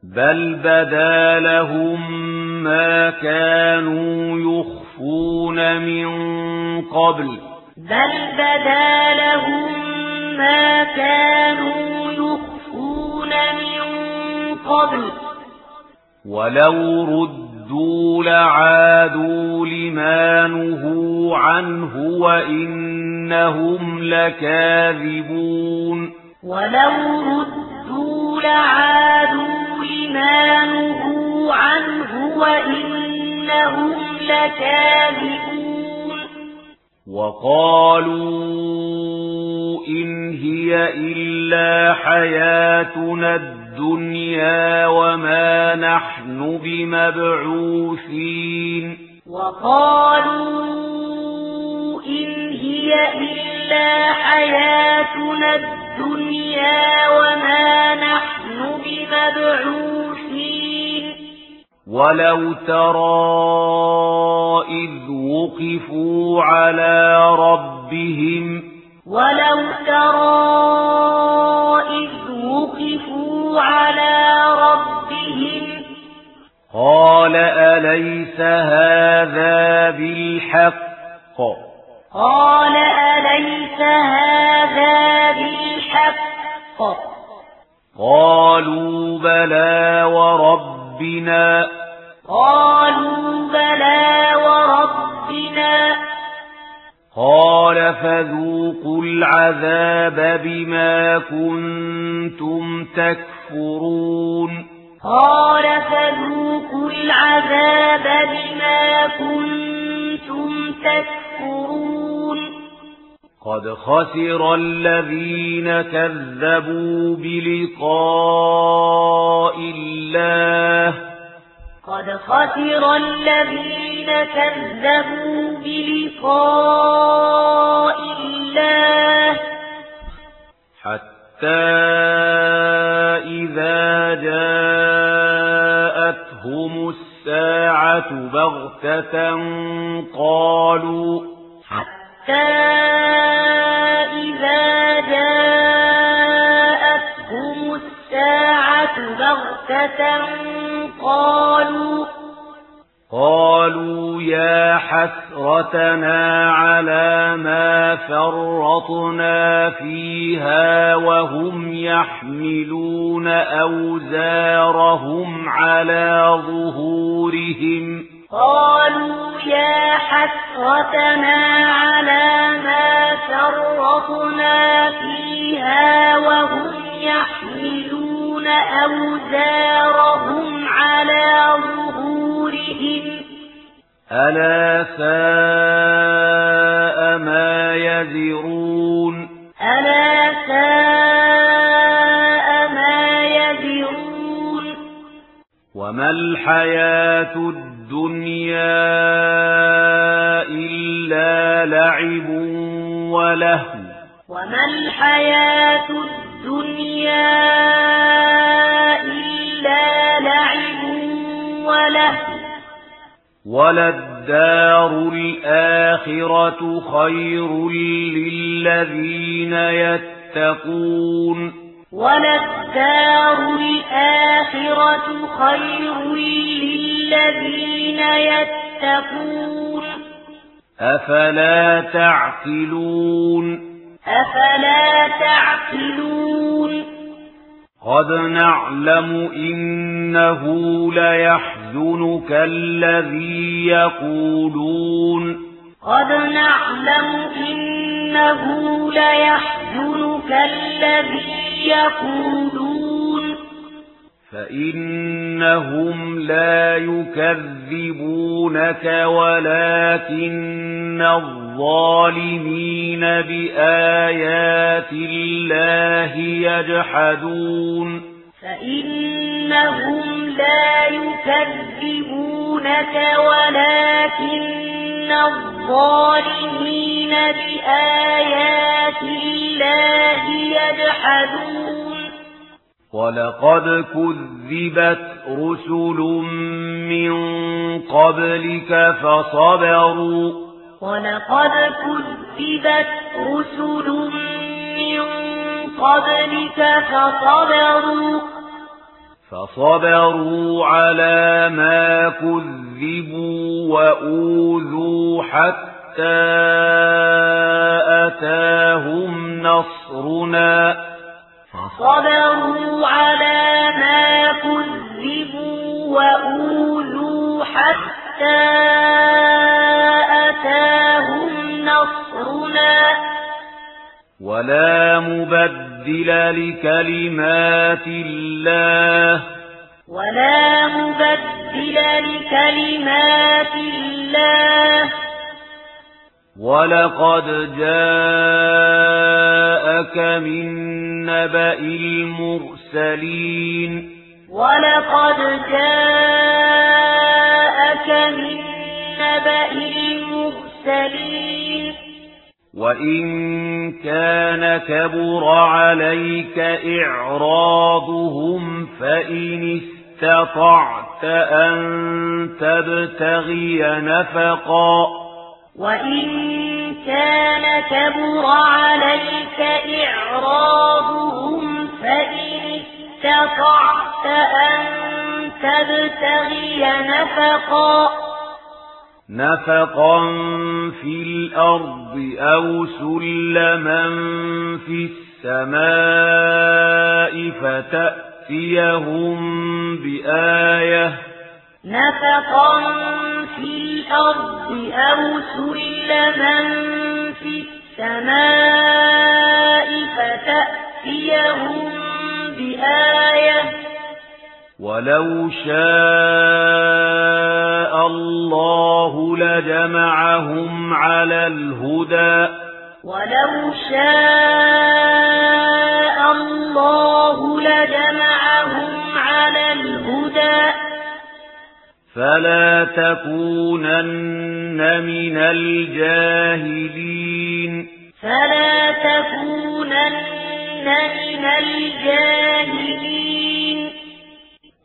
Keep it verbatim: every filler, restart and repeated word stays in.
بل بدا لهم ما كانوا يخفون من قبل بل بدا لهم ما كانوا يخفون من قبل ولو ردوا لعادوا لما نهوا عنه وإنهم لكاذبون ولو ردوا لعادوا لما نهوا عنه وإنهم لكاذبون وقالوا إن هي إلا حياتنا الدنيا وما نحن بمبعوثين وقالوا إن هي إلا حياتنا الدنيا وما نحن بمبعوثين ولو ترى إذ وقفوا على ربهم ولو ترى إذ وقفوا على ربهم قال أليس هذا بالحق قال أليس هذا بالحق قالوا بلى وربنا قالوا بلى وربنا قال فذوقوا العذاب بما كنتم تكفرون قال فذوقوا العذاب بما كنتم تكفرون قد خسر الذين كذبوا بلقاء الله قد خسر الذين كذبوا بلقاء الله حتى إذا جاءتهم الساعة بغتة قالوا حتى إذا جاءتهم الساعة بغتة قالوا قالوا يا حسرتنا على ما فرطنا فيها وهم يحملون أوزارهم على ظهورهم قالوا يا حسرتنا على ما فرطنا فيها وهم يحملون أوزارهم على ظهورهم ألا ساء ما يزرون ألا ساء ما يزرون وما الحياة الدنيا إلا لعب ولهو وما الحياة الدنيا إلا لعب ولهو وللدار الآخرة خير للذين يتقون وللدار الآخرة خير للذين يتقون أفلا تعقلون أفلا تعقلون قد نعلم إنه ليحزنك الذي يقولون قد نعلم إنه ليحزنك الذي يقولون فإنهم لا يكذبونك ولكن الظالمين بآيات الله يجحدون فإنهم لا يكذبونك ولكن الظالمين بآيات الله يجحدون ولقد كذبت رسل من قبلك فصبروا ولقد كذبت رسل من قبلك فصبروا فصبروا على ما كذبوا وأوذوا حتى أتاهم نصرنا فصبروا على ما كذبوا وأوذوا حتى أتاهم نصرنا ولا مبدل لكلمات الله ولا مبدل لكلمات الله ولقد جاءك من نبأ المرسلين ولقد جاءك من نبأ المرسلين وإن كان كبر عليك إعراضهم فإن استطعت أن تبتغي نفقا وإن كان كبر عليك إعراضهم فإن استطعت أن تبتغي نفقا نفقا في الأرض أو سلما في السماء فتأتيهم بآية نفقا في الأرض أو سلما في السماء فتأتيهم بآية ولو شاء الله لجمعهم على الهدى ولو شاء الله لجمعهم على الهدى فلا تكونن من الجاهلين فلا تكونن من الجاهلين